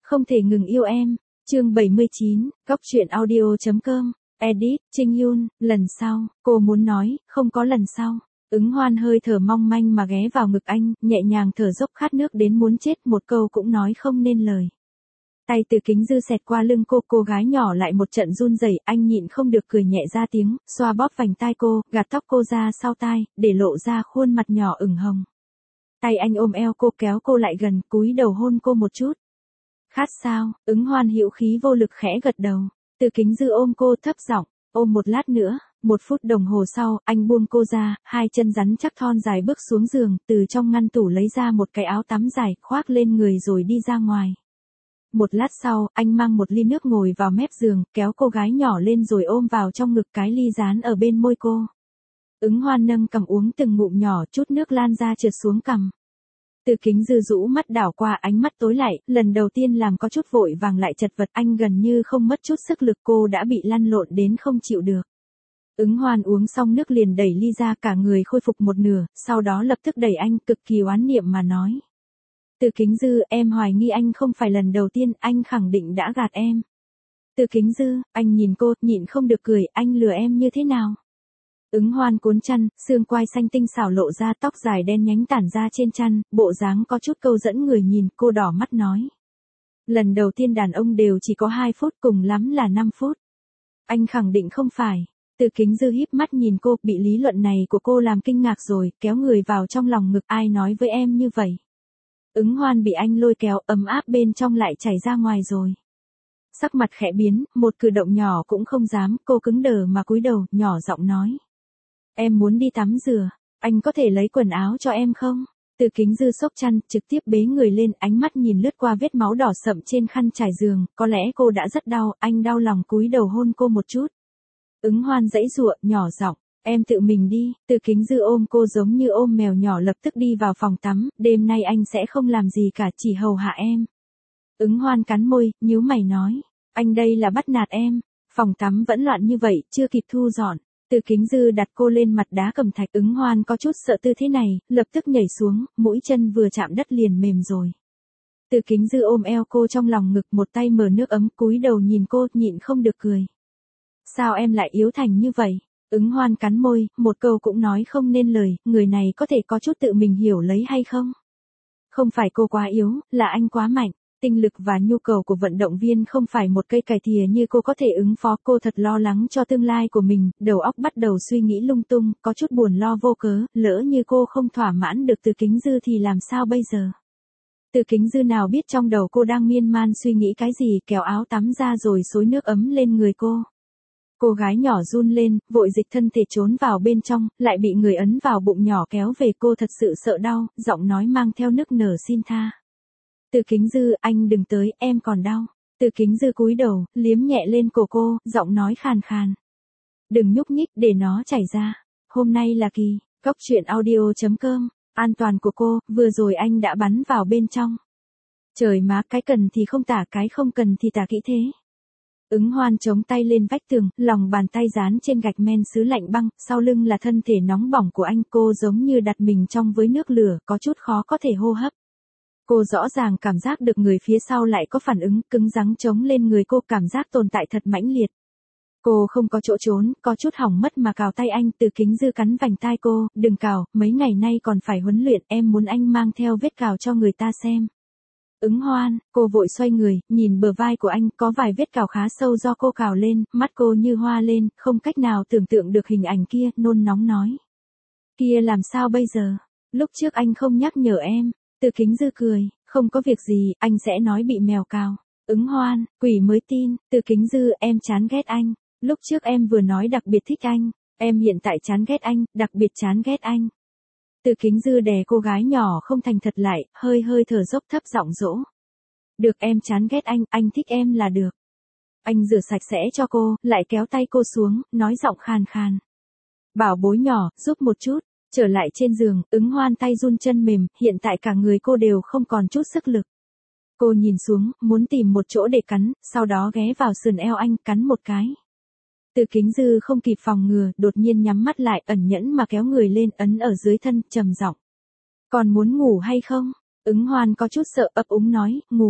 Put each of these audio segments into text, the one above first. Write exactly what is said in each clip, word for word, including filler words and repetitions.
Không thể ngừng yêu em. Chương bảy mươi chín, góc truyện audio.com, edit, Trinh Yun, lần sau, cô muốn nói, không có lần sau. Ứng Hoan hơi thở mong manh mà ghé vào ngực anh, nhẹ nhàng thở dốc khát nước đến muốn chết, một câu cũng nói không nên lời. Tay Từ Kính Dư xẹt qua lưng cô, cô gái nhỏ lại một trận run rẩy, anh nhịn không được cười nhẹ ra tiếng, xoa bóp vành tai cô, gạt tóc cô ra sau tai, để lộ ra khuôn mặt nhỏ ửng hồng. Tay anh ôm eo cô, kéo cô lại gần, cúi đầu hôn cô một chút. Khát sao? Ứng Hoan hữu khí vô lực khẽ gật đầu. Từ Kính Dư ôm cô thấp giọng, ôm một lát nữa. Một phút đồng hồ sau, anh buông cô ra, hai chân rắn chắc thon dài bước xuống giường, từ trong ngăn tủ lấy ra một cái áo tắm dài, khoác lên người rồi đi ra ngoài. Một lát sau, anh mang một ly nước ngồi vào mép giường, kéo cô gái nhỏ lên rồi ôm vào trong ngực, cái ly dán ở bên môi cô. Ứng Hoan nâng cằm uống từng ngụm nhỏ, chút nước lan ra trượt xuống cằm. Từ Kính Dư rũ mắt đảo qua, ánh mắt tối lại, lần đầu tiên làm có chút vội vàng lại chật vật, anh gần như không mất chút sức lực, cô đã bị lăn lộn đến không chịu được. Ứng Hoan uống xong nước liền đẩy ly ra, cả người khôi phục một nửa, sau đó lập tức đẩy anh, cực kỳ oán niệm mà nói. Từ Kính Dư, em hoài nghi anh không phải lần đầu tiên, anh khẳng định đã gạt em. Từ Kính Dư, anh nhìn cô, nhịn không được cười, anh lừa em như thế nào? Ứng Hoan cuốn chăn, xương quai xanh tinh xảo lộ ra, tóc dài đen nhánh tản ra trên chăn, bộ dáng có chút câu dẫn người nhìn, cô đỏ mắt nói. Lần đầu tiên đàn ông đều chỉ có hai phút, cùng lắm là năm phút. Anh khẳng định không phải. Từ Kính Dư híp mắt nhìn cô, bị lý luận này của cô làm kinh ngạc rồi, kéo người vào trong lòng ngực, ai nói với em như vậy? Ứng Hoan bị anh lôi kéo, ấm áp bên trong lại chảy ra ngoài rồi. Sắc mặt khẽ biến, một cử động nhỏ cũng không dám, cô cứng đờ mà cúi đầu, nhỏ giọng nói. Em muốn đi tắm rửa, anh có thể lấy quần áo cho em không? Từ Kính Dư xốc chăn, trực tiếp bế người lên, ánh mắt nhìn lướt qua vết máu đỏ sậm trên khăn trải giường, có lẽ cô đã rất đau, anh đau lòng cúi đầu hôn cô một chút. Ứng Hoan giãy giụa, nhỏ giọng, em tự mình đi. Từ Kính Dư ôm cô giống như ôm mèo nhỏ, lập tức đi vào phòng tắm, đêm nay anh sẽ không làm gì cả, chỉ hầu hạ em. Ứng Hoan cắn môi, nhíu mày nói, anh đây là bắt nạt em, phòng tắm vẫn loạn như vậy, chưa kịp thu dọn. Từ Kính Dư đặt cô lên mặt đá cẩm thạch, Ứng Hoan có chút sợ tư thế này, lập tức nhảy xuống, mũi chân vừa chạm đất liền mềm rồi. Từ Kính Dư ôm eo cô trong lòng ngực, một tay mở nước ấm, cúi đầu nhìn cô, nhịn không được cười. Sao em lại yếu thành như vậy? Ứng Hoan cắn môi, một câu cũng nói không nên lời, người này có thể có chút tự mình hiểu lấy hay không? Không phải cô quá yếu, là anh quá mạnh. Tinh lực và nhu cầu của vận động viên không phải một cây cải thìa như cô có thể ứng phó, cô thật lo lắng cho tương lai của mình, đầu óc bắt đầu suy nghĩ lung tung, có chút buồn lo vô cớ, lỡ như cô không thỏa mãn được Từ Kính Dư thì làm sao bây giờ? Từ Kính Dư nào biết trong đầu cô đang miên man suy nghĩ cái gì, kéo áo tắm ra rồi xối nước ấm lên người cô. Cô gái nhỏ run lên, vội dịch thân thể trốn vào bên trong, lại bị người ấn vào bụng nhỏ kéo về, cô thật sự sợ đau, giọng nói mang theo nức nở xin tha. Từ Kính Dư, anh đừng tới, em còn đau. Từ Kính Dư cúi đầu, liếm nhẹ lên cổ cô, giọng nói khàn khàn. Đừng nhúc nhích, để nó chảy ra. Hôm nay là kỳ, góc truyện audio.com, an toàn của cô, vừa rồi anh đã bắn vào bên trong. Trời má, cái cần thì không tả, cái không cần thì tả kỹ thế. Ứng Hoan chống tay lên vách tường, lòng bàn tay dán trên gạch men sứ lạnh băng, sau lưng là thân thể nóng bỏng của anh, cô giống như đặt mình trong với nước lửa, có chút khó có thể hô hấp. Cô rõ ràng cảm giác được người phía sau lại có phản ứng, cứng rắn chống lên người cô, cảm giác tồn tại thật mãnh liệt. Cô không có chỗ trốn, có chút hỏng mất mà cào tay anh. Từ Kính Dư cắn vành tai cô, đừng cào, mấy ngày nay còn phải huấn luyện, em muốn anh mang theo vết cào cho người ta xem. Ứng Hoan, cô vội xoay người, nhìn bờ vai của anh, có vài vết cào khá sâu do cô cào lên, mắt cô như hoa lên, không cách nào tưởng tượng được hình ảnh kia, nôn nóng nói. Kia làm sao bây giờ? Lúc trước anh không nhắc nhở em. Từ Kính Dư cười, không có việc gì, anh sẽ nói bị mèo cào. Ứng Hoan, quỷ mới tin. Từ Kính Dư, em chán ghét anh. Lúc trước em vừa nói đặc biệt thích anh, em hiện tại chán ghét anh, đặc biệt chán ghét anh. Từ Kính Dư đè cô gái nhỏ không thành thật lại, hơi hơi thở dốc thấp giọng dỗ. Được, em chán ghét anh, anh thích em là được. Anh rửa sạch sẽ cho cô, lại kéo tay cô xuống, nói giọng khàn khàn. Bảo bối nhỏ, giúp một chút. Trở lại trên giường, Ứng Hoan tay run chân mềm, hiện tại cả người cô đều không còn chút sức lực. Cô nhìn xuống, muốn tìm một chỗ để cắn, sau đó ghé vào sườn eo anh, cắn một cái. Từ Kính Dư không kịp phòng ngừa, đột nhiên nhắm mắt lại, ẩn nhẫn mà kéo người lên, ấn ở dưới thân, trầm giọng. Còn muốn ngủ hay không? Ứng Hoan có chút sợ, ấp úng nói, ngủ.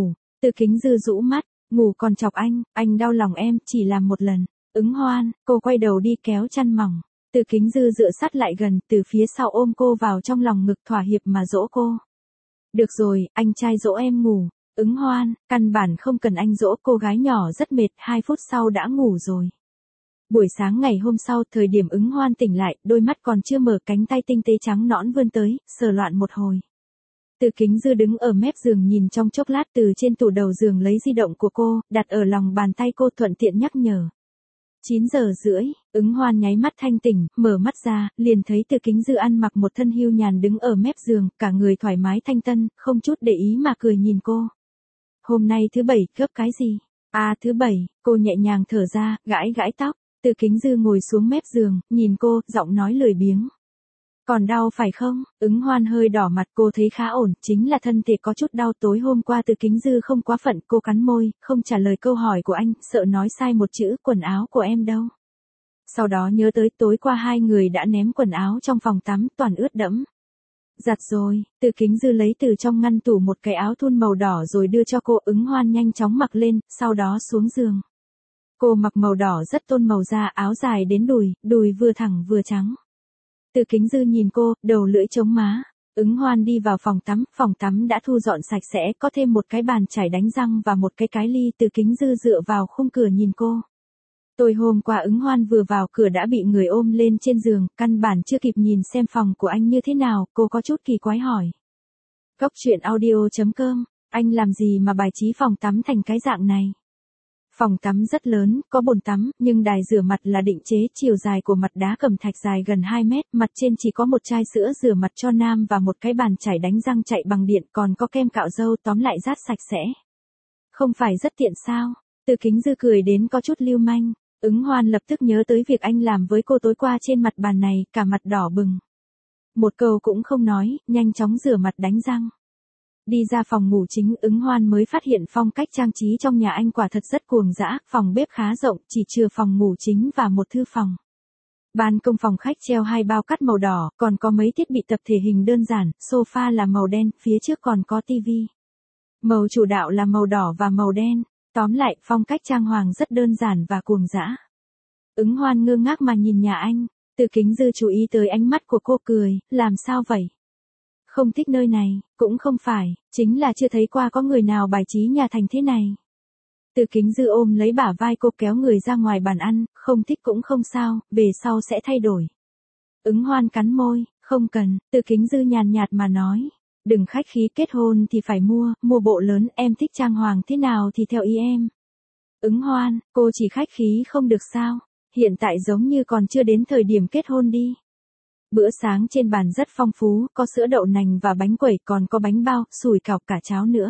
Từ Kính Dư rũ mắt, ngủ còn chọc anh, anh đau lòng em, chỉ làm một lần. Ứng Hoan, cô quay đầu đi kéo chăn mỏng. Từ Kính Dư dựa sát lại gần, từ phía sau ôm cô vào trong lòng ngực thỏa hiệp mà dỗ cô. Được rồi, anh trai dỗ em ngủ. Ứng Hoan, căn bản không cần anh dỗ, cô gái nhỏ rất mệt, hai phút sau đã ngủ rồi. Buổi sáng ngày hôm sau, thời điểm Ứng Hoan tỉnh lại, đôi mắt còn chưa mở, cánh tay tinh tế trắng nõn vươn tới, sờ loạn một hồi. Từ Kính Dư đứng ở mép giường nhìn trong chốc lát, từ trên tủ đầu giường lấy di động của cô, đặt ở lòng bàn tay cô, thuận tiện nhắc nhở. chín giờ rưỡi, Ứng Hoan nháy mắt thanh tỉnh, mở mắt ra, liền thấy Từ Kính Dư ăn mặc một thân hưu nhàn đứng ở mép giường, cả người thoải mái thanh tân, không chút để ý mà cười nhìn cô. Hôm nay thứ bảy, gấp cái gì? À thứ bảy, cô nhẹ nhàng thở ra, gãi gãi tóc. Từ Kính Dư ngồi xuống mép giường, nhìn cô, giọng nói lười biếng. Còn đau phải không? Ứng Hoan hơi đỏ mặt, cô thấy khá ổn, chính là thân thể có chút đau. Tối hôm qua Từ Kính Dư không quá phận, cô cắn môi, không trả lời câu hỏi của anh, sợ nói sai một chữ, quần áo của em đâu. Sau đó nhớ tới tối qua hai người đã ném quần áo trong phòng tắm, toàn ướt đẫm. Giặt rồi. Từ Kính Dư lấy từ trong ngăn tủ một cái áo thun màu đỏ rồi đưa cho cô. Ứng Hoan nhanh chóng mặc lên, sau đó xuống giường. Cô mặc màu đỏ rất tôn màu da, áo dài đến đùi, đùi vừa thẳng vừa trắng. Từ Kính Dư nhìn cô, đầu lưỡi chống má. Ứng Hoan đi vào phòng tắm, phòng tắm đã thu dọn sạch sẽ, có thêm một cái bàn chải đánh răng và một cái cái ly. Từ Kính Dư dựa vào khung cửa nhìn cô. Tối hôm qua Ứng Hoan vừa vào cửa đã bị người ôm lên trên giường, căn bản chưa kịp nhìn xem phòng của anh như thế nào, cô có chút kỳ quái hỏi. Góc truyện audio chấm com, anh làm gì mà bài trí phòng tắm thành cái dạng này? Phòng tắm rất lớn, có bồn tắm, nhưng đài rửa mặt là định chế, chiều dài của mặt đá cẩm thạch dài gần hai mét, mặt trên chỉ có một chai sữa rửa mặt cho nam và một cái bàn chải đánh răng chạy bằng điện, còn có kem cạo râu, tóm lại rát sạch sẽ. Không phải rất tiện sao? Từ Kính Dư cười đến có chút lưu manh. Ứng Hoan lập tức nhớ tới việc anh làm với cô tối qua trên mặt bàn này, cả mặt đỏ bừng. Một câu cũng không nói, nhanh chóng rửa mặt đánh răng. Đi ra phòng ngủ chính, Ứng Hoan mới phát hiện phong cách trang trí trong nhà anh quả thật rất cuồng dã, phòng bếp khá rộng, chỉ chừa phòng ngủ chính và một thư phòng. Ban công phòng khách treo hai bao cắt màu đỏ, còn có mấy thiết bị tập thể hình đơn giản, sofa là màu đen, phía trước còn có tivi. Màu chủ đạo là màu đỏ và màu đen. Tóm lại, phong cách trang hoàng rất đơn giản và cuồng dã. Ứng Hoan ngơ ngác mà nhìn nhà anh. Từ Kính Dư chú ý tới ánh mắt của cô, cười, làm sao vậy? Không thích nơi này, cũng không phải, chính là chưa thấy qua có người nào bài trí nhà thành thế này. Từ Kính Dư ôm lấy bả vai cô, kéo người ra ngoài bàn ăn, không thích cũng không sao, về sau sẽ thay đổi. Ứng Hoan cắn môi, không cần. Từ Kính Dư nhàn nhạt mà nói. Đừng khách khí, kết hôn thì phải mua, mua bộ lớn, em thích trang hoàng thế nào thì theo ý em. Ứng Hoan, cô chỉ khách khí không được sao? Hiện tại giống như còn chưa đến thời điểm kết hôn đi. Bữa sáng trên bàn rất phong phú, có sữa đậu nành và bánh quẩy, còn có bánh bao, sủi cảo, cả cháo nữa.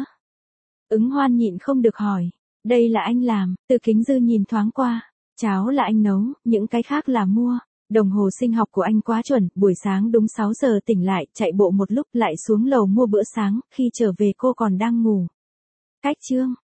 Ứng Hoan nhịn không được hỏi, đây là anh làm? Từ Kính Dư nhìn thoáng qua, cháo là anh nấu, những cái khác là mua. Đồng hồ sinh học của anh quá chuẩn, buổi sáng đúng sáu giờ tỉnh lại, chạy bộ một lúc lại xuống lầu mua bữa sáng, khi trở về cô còn đang ngủ. Cách chương